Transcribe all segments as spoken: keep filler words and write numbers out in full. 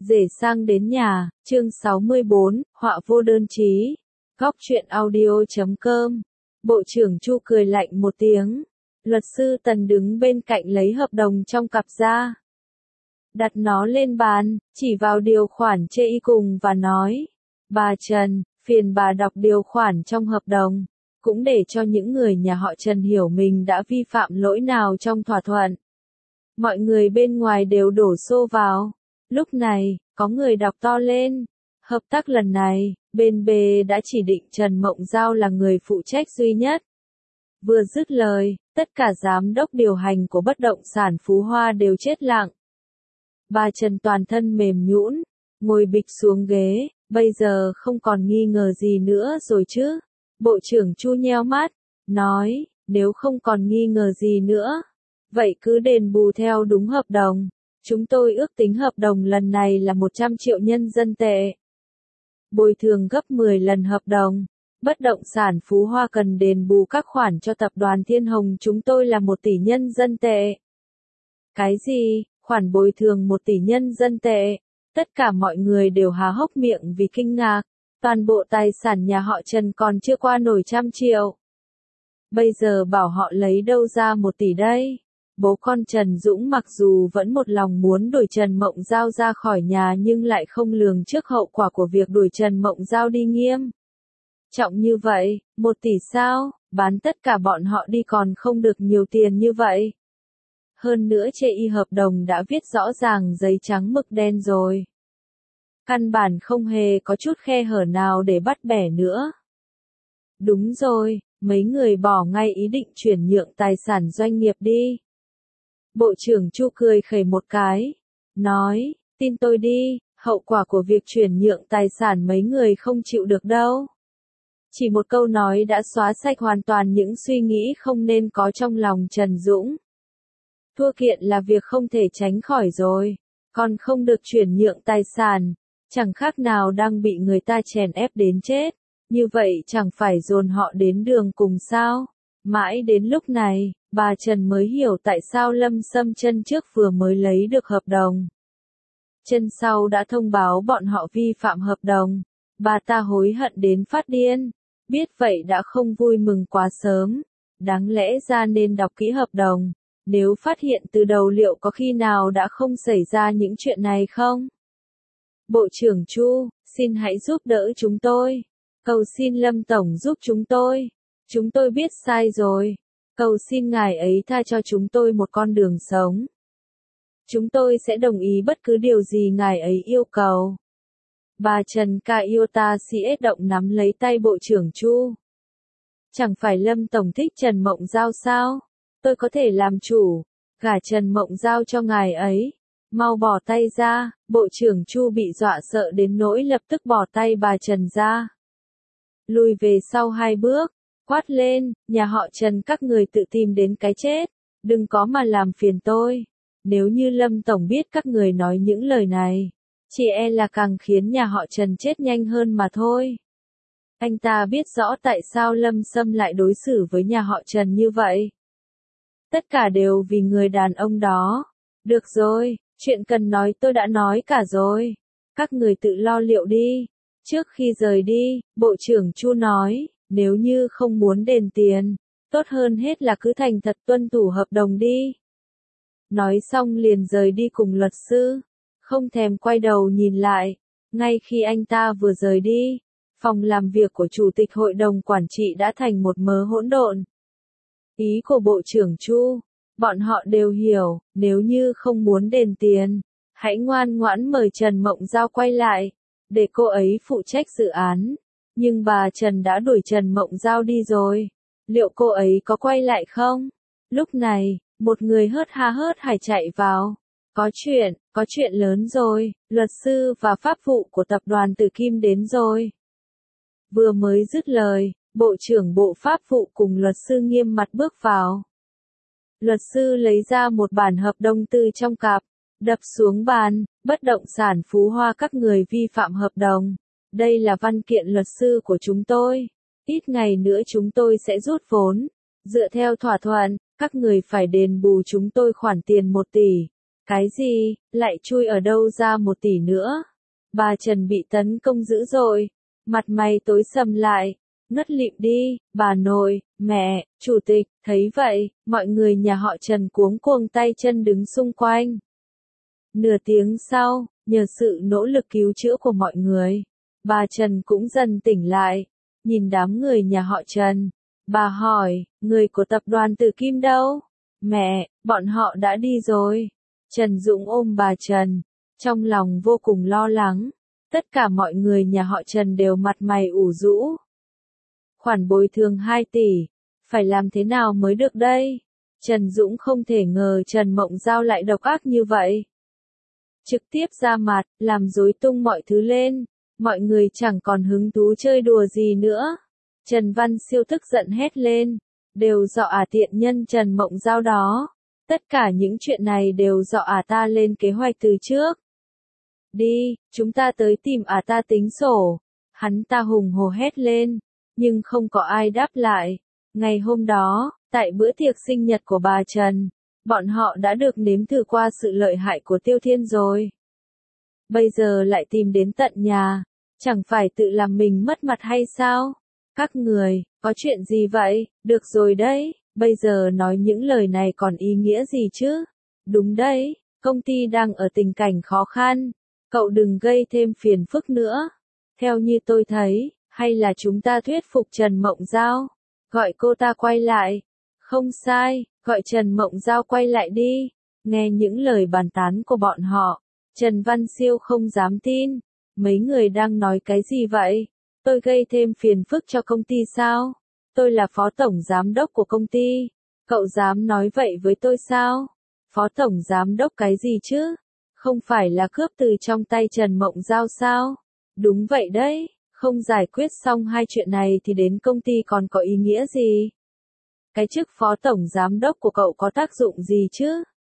Rể sang đến nhà, chương sáu mươi bốn, họa vô đơn chí. Góc truyện audio chấm com. Bộ trưởng Chu cười lạnh một tiếng. Luật sư Tần đứng bên cạnh lấy hợp đồng trong cặp ra. Đặt nó lên bàn, chỉ vào điều khoản chê y cùng và nói. Bà Trần, phiền bà đọc điều khoản trong hợp đồng, cũng để cho những người nhà họ Trần hiểu mình đã vi phạm lỗi nào trong thỏa thuận. Mọi người bên ngoài đều đổ xô vào. Lúc này, có người đọc to lên. Hợp tác lần này, bên B đã chỉ định Trần Mộng Giao là người phụ trách duy nhất. Vừa dứt lời, tất cả giám đốc điều hành của bất động sản Phú Hoa đều chết lặng. Bà Trần toàn thân mềm nhũn, ngồi bịch xuống ghế, bây giờ không còn nghi ngờ gì nữa rồi chứ. Bộ trưởng Chu nheo mắt, nói, nếu không còn nghi ngờ gì nữa, vậy cứ đền bù theo đúng hợp đồng. Chúng tôi ước tính hợp đồng lần này là một trăm triệu nhân dân tệ. Bồi thường gấp mười lần hợp đồng. Bất động sản Phú Hoa cần đền bù các khoản cho tập đoàn Thiên Hồng chúng tôi là một tỷ nhân dân tệ. Cái gì? Khoản bồi thường một tỷ nhân dân tệ? Tất cả mọi người đều há hốc miệng vì kinh ngạc. Toàn bộ tài sản nhà họ Trần còn chưa qua nổi trăm triệu. Bây giờ bảo họ lấy đâu ra một tỷ đây? Bố con Trần Dũng mặc dù vẫn một lòng muốn đuổi Trần Mộng Giao ra khỏi nhà nhưng lại không lường trước hậu quả của việc đuổi Trần Mộng Giao đi nghiêm. Trọng như vậy, một tỷ sao, bán tất cả bọn họ đi còn không được nhiều tiền như vậy. Hơn nữa chê y hợp đồng đã viết rõ ràng giấy trắng mực đen rồi. Căn bản không hề có chút khe hở nào để bắt bẻ nữa. Đúng rồi, mấy người bỏ ngay ý định chuyển nhượng tài sản doanh nghiệp đi. Bộ trưởng Chu cười khẩy một cái, nói, tin tôi đi, hậu quả của việc chuyển nhượng tài sản mấy người không chịu được đâu. Chỉ một câu nói đã xóa sạch hoàn toàn những suy nghĩ không nên có trong lòng Trần Dũng. Thua kiện là việc không thể tránh khỏi rồi, còn không được chuyển nhượng tài sản, chẳng khác nào đang bị người ta chèn ép đến chết, như vậy chẳng phải dồn họ đến đường cùng sao. Mãi đến lúc này, bà Trần mới hiểu tại sao Lâm Sâm chân trước vừa mới lấy được hợp đồng. Chân sau đã thông báo bọn họ vi phạm hợp đồng. Bà ta hối hận đến phát điên. Biết vậy đã không vui mừng quá sớm. Đáng lẽ ra nên đọc kỹ hợp đồng. Nếu phát hiện từ đầu liệu có khi nào đã không xảy ra những chuyện này không? Bộ trưởng Chu, xin hãy giúp đỡ chúng tôi. Cầu xin Lâm Tổng giúp chúng tôi. Chúng tôi biết sai rồi. Cầu xin ngài ấy tha cho chúng tôi một con đường sống. Chúng tôi sẽ đồng ý bất cứ điều gì ngài ấy yêu cầu. Bà Trần Cayota xê ét động nắm lấy tay Bộ trưởng Chu. Chẳng phải Lâm Tổng thích Trần Mộng Giao sao? Tôi có thể làm chủ. Gả Trần Mộng Giao cho ngài ấy. Mau bỏ tay ra. Bộ trưởng Chu bị dọa sợ đến nỗi lập tức bỏ tay bà Trần ra. Lùi về sau hai bước. Quát lên, nhà họ Trần các người tự tìm đến cái chết, đừng có mà làm phiền tôi. Nếu như Lâm Tổng biết các người nói những lời này, chỉ e là càng khiến nhà họ Trần chết nhanh hơn mà thôi. Anh ta biết rõ tại sao Lâm Sâm lại đối xử với nhà họ Trần như vậy. Tất cả đều vì người đàn ông đó. Được rồi, chuyện cần nói tôi đã nói cả rồi. Các người tự lo liệu đi. Trước khi rời đi, Bộ trưởng Chu nói. Nếu như không muốn đền tiền, tốt hơn hết là cứ thành thật tuân thủ hợp đồng đi. Nói xong liền rời đi cùng luật sư, không thèm quay đầu nhìn lại. Ngay khi anh ta vừa rời đi, phòng làm việc của Chủ tịch Hội đồng Quản trị đã thành một mớ hỗn độn. Ý của Bộ trưởng Chu, bọn họ đều hiểu, nếu như không muốn đền tiền, hãy ngoan ngoãn mời Trần Mộng Giao quay lại, để cô ấy phụ trách dự án. Nhưng bà Trần đã đuổi Trần Mộng Giao đi rồi. Liệu cô ấy có quay lại không? Lúc này, một người hớt ha hớt hải chạy vào. Có chuyện, có chuyện lớn rồi, luật sư và pháp vụ của tập đoàn Tử Kim đến rồi. Vừa mới dứt lời, Bộ trưởng Bộ Pháp vụ cùng luật sư nghiêm mặt bước vào. Luật sư lấy ra một bản hợp đồng từ trong cặp, đập xuống bàn, bất động sản Phú Hoa các người vi phạm hợp đồng. Đây là văn kiện luật sư của chúng tôi. Ít ngày nữa chúng tôi sẽ rút vốn. Dựa theo thỏa thuận, các người phải đền bù chúng tôi khoản tiền một tỷ. Cái gì, lại chui ở đâu ra một tỷ nữa? Bà Trần bị tấn công dữ dội, mặt mày tối sầm lại, ngất lịm đi, bà nội, mẹ, chủ tịch, thấy vậy, mọi người nhà họ Trần cuống cuồng tay chân đứng xung quanh. Nửa tiếng sau, nhờ sự nỗ lực cứu chữa của mọi người, bà Trần cũng dần tỉnh lại, nhìn đám người nhà họ Trần. Bà hỏi, người của tập đoàn Tử Kim đâu? Mẹ, bọn họ đã đi rồi. Trần Dũng ôm bà Trần, trong lòng vô cùng lo lắng. Tất cả mọi người nhà họ Trần đều mặt mày ủ rũ. Khoản bồi thường hai tỷ, phải làm thế nào mới được đây? Trần Dũng không thể ngờ Trần Mộng Giao lại độc ác như vậy. Trực tiếp ra mặt, làm rối tung mọi thứ lên, mọi người chẳng còn hứng thú chơi đùa gì nữa. Trần Văn Siêu tức giận hét lên, đều do ả tiện nhân Trần Mộng Giao đó. Tất cả những chuyện này đều do ả ta lên kế hoạch từ trước. Đi, chúng ta tới tìm ả ta tính sổ. Hắn ta hùng hổ hét lên, nhưng không có ai đáp lại. Ngày hôm đó, tại bữa tiệc sinh nhật của bà Trần, bọn họ đã được nếm thử qua sự lợi hại của Tiêu Thiên rồi. Bây giờ lại tìm đến tận nhà, chẳng phải tự làm mình mất mặt hay sao? Các người, có chuyện gì vậy? Được rồi đấy, bây giờ nói những lời này còn ý nghĩa gì chứ? Đúng đấy, công ty đang ở tình cảnh khó khăn, cậu đừng gây thêm phiền phức nữa. Theo như tôi thấy, hay là chúng ta thuyết phục Trần Mộng Giao, gọi cô ta quay lại. Không sai, gọi Trần Mộng Giao quay lại đi. Nghe những lời bàn tán của bọn họ, Trần Văn Siêu không dám tin. Mấy người đang nói cái gì vậy? Tôi gây thêm phiền phức cho công ty sao? Tôi là phó tổng giám đốc của công ty. Cậu dám nói vậy với tôi sao? Phó tổng giám đốc cái gì chứ? Không phải là cướp từ trong tay Trần Mộng Giao sao? Đúng vậy đấy, không giải quyết xong hai chuyện này thì đến công ty còn có ý nghĩa gì? Cái chức phó tổng giám đốc của cậu có tác dụng gì chứ?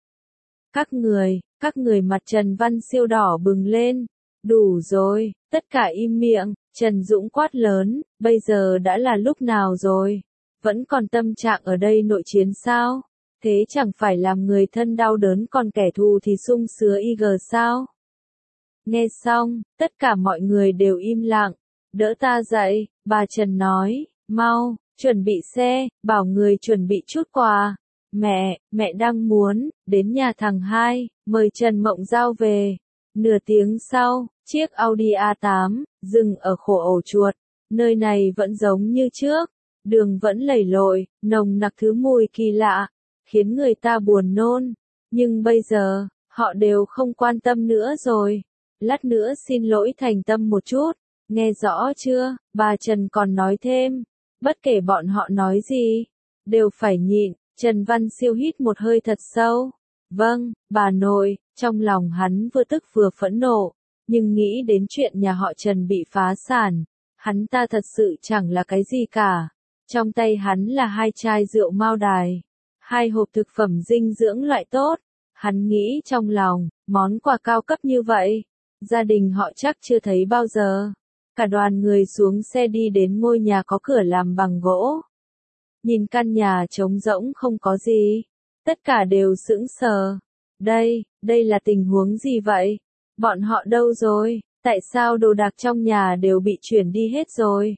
Các người, các người mặt Trần Văn Siêu đỏ bừng lên. Đủ rồi, tất cả im miệng. Trần Dũng quát lớn, bây giờ đã là lúc nào rồi? Vẫn còn tâm trạng ở đây nội chiến sao? Thế chẳng phải làm người thân đau đớn còn kẻ thù thì sung sướng y gờ sao? Nghe xong, tất cả mọi người đều im lặng. Đỡ ta dậy, bà Trần nói, mau, chuẩn bị xe, bảo người chuẩn bị chút quà. Mẹ, mẹ đang muốn, đến nhà thằng hai, mời Trần Mộng Giao về. Nửa tiếng sau, chiếc Audi a tám, dừng ở khổ ổ chuột. Nơi này vẫn giống như trước. Đường vẫn lầy lội, nồng nặc thứ mùi kỳ lạ, khiến người ta buồn nôn. Nhưng bây giờ, họ đều không quan tâm nữa rồi. Lát nữa xin lỗi thành tâm một chút. Nghe rõ chưa? Bà Trần còn nói thêm. Bất kể bọn họ nói gì, đều phải nhịn. Trần Văn Siêu hít một hơi thật sâu. Vâng, bà nội. Trong lòng hắn vừa tức vừa phẫn nộ. Nhưng nghĩ đến chuyện nhà họ Trần bị phá sản, hắn ta thật sự chẳng là cái gì cả. Trong tay hắn là hai chai rượu Mao Đài, hai hộp thực phẩm dinh dưỡng loại tốt. Hắn nghĩ trong lòng, món quà cao cấp như vậy, gia đình họ chắc chưa thấy bao giờ. Cả đoàn người xuống xe đi đến ngôi nhà có cửa làm bằng gỗ. Nhìn căn nhà trống rỗng không có gì, tất cả đều sững sờ. Đây, đây là tình huống gì vậy? Bọn họ đâu rồi? Tại sao đồ đạc trong nhà đều bị chuyển đi hết rồi?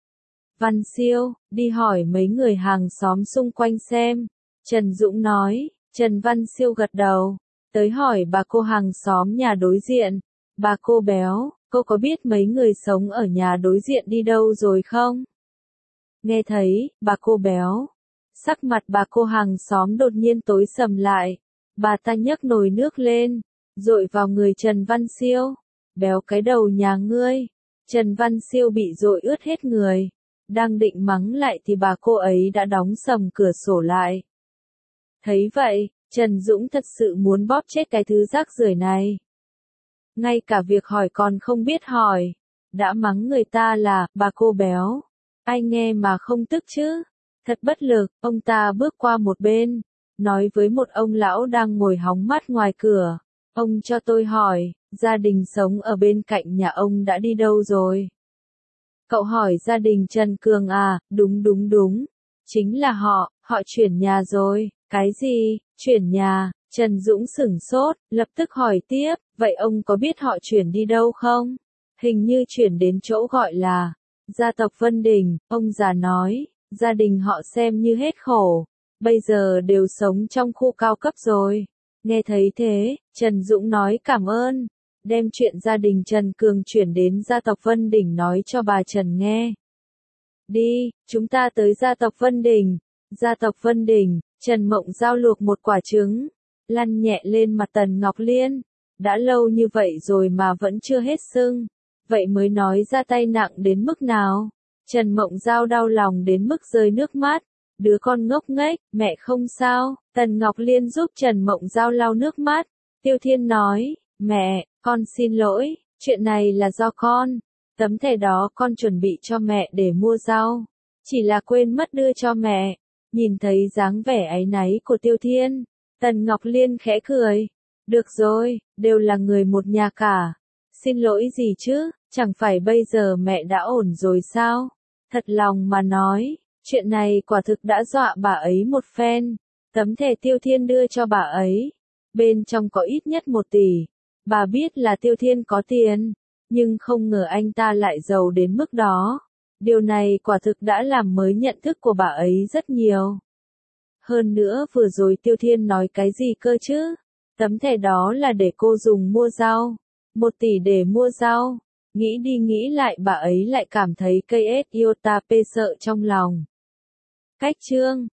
Văn Siêu, đi hỏi mấy người hàng xóm xung quanh xem. Trần Dũng nói. Trần Văn Siêu gật đầu. Tới hỏi bà cô hàng xóm nhà đối diện. Bà cô béo, cô có biết mấy người sống ở nhà đối diện đi đâu rồi không? Nghe thấy, bà cô béo. Sắc mặt bà cô hàng xóm đột nhiên tối sầm lại. Bà ta nhấc nồi nước lên, dội vào người Trần Văn Siêu. Béo cái đầu nhà ngươi. Trần Văn Siêu bị dội ướt hết người. Đang định mắng lại thì bà cô ấy đã đóng sầm cửa sổ lại. Thấy vậy, Trần Dũng thật sự muốn bóp chết cái thứ rác rưởi này. Ngay cả việc hỏi còn không biết hỏi. Đã mắng người ta là bà cô béo. Ai nghe mà không tức chứ? Thật bất lực, ông ta bước qua một bên, nói với một ông lão đang ngồi hóng mát ngoài cửa. Ông cho tôi hỏi, gia đình sống ở bên cạnh nhà ông đã đi đâu rồi? Cậu hỏi gia đình Trần Cường à? Đúng đúng đúng. Chính là họ, họ chuyển nhà rồi. Cái gì? Chuyển nhà? Trần Dũng sửng sốt, lập tức hỏi tiếp, vậy ông có biết họ chuyển đi đâu không? Hình như chuyển đến chỗ gọi là gia tộc Vân Đình, ông già nói, gia đình họ xem như hết khổ, bây giờ đều sống trong khu cao cấp rồi. Nghe thấy thế, Trần Dũng nói cảm ơn, đem chuyện gia đình Trần Cường chuyển đến gia tộc Vân Đình nói cho bà Trần nghe. Đi, chúng ta tới gia tộc Vân Đình. Gia tộc Vân Đình, Trần Mộng Giao luộc một quả trứng, lăn nhẹ lên mặt Tần Ngọc Liên. Đã lâu như vậy rồi mà vẫn chưa hết sưng. Vậy mới nói ra tay nặng đến mức nào. Trần Mộng Giao đau lòng đến mức rơi nước mắt. Đứa con ngốc nghếch, mẹ không sao. Tần Ngọc Liên giúp Trần Mộng Giao lau nước mắt. Tiêu Thiên nói, mẹ, con xin lỗi, chuyện này là do con. Tấm thẻ đó con chuẩn bị cho mẹ để mua rau. Chỉ là quên mất đưa cho mẹ. Nhìn thấy dáng vẻ áy náy của Tiêu Thiên, Tần Ngọc Liên khẽ cười. Được rồi, đều là người một nhà cả. Xin lỗi gì chứ, chẳng phải bây giờ mẹ đã ổn rồi sao? Thật lòng mà nói, chuyện này quả thực đã dọa bà ấy một phen. Tấm thẻ Tiêu Thiên đưa cho bà ấy, bên trong có ít nhất một tỷ. Bà biết là Tiêu Thiên có tiền, nhưng không ngờ anh ta lại giàu đến mức đó. Điều này quả thực đã làm mới nhận thức của bà ấy rất nhiều. Hơn nữa vừa rồi Tiêu Thiên nói cái gì cơ chứ? Tấm thẻ đó là để cô dùng mua rau. Một tỷ để mua rau. Nghĩ đi nghĩ lại bà ấy lại cảm thấy cây ét iota p sợ trong lòng. Cách chương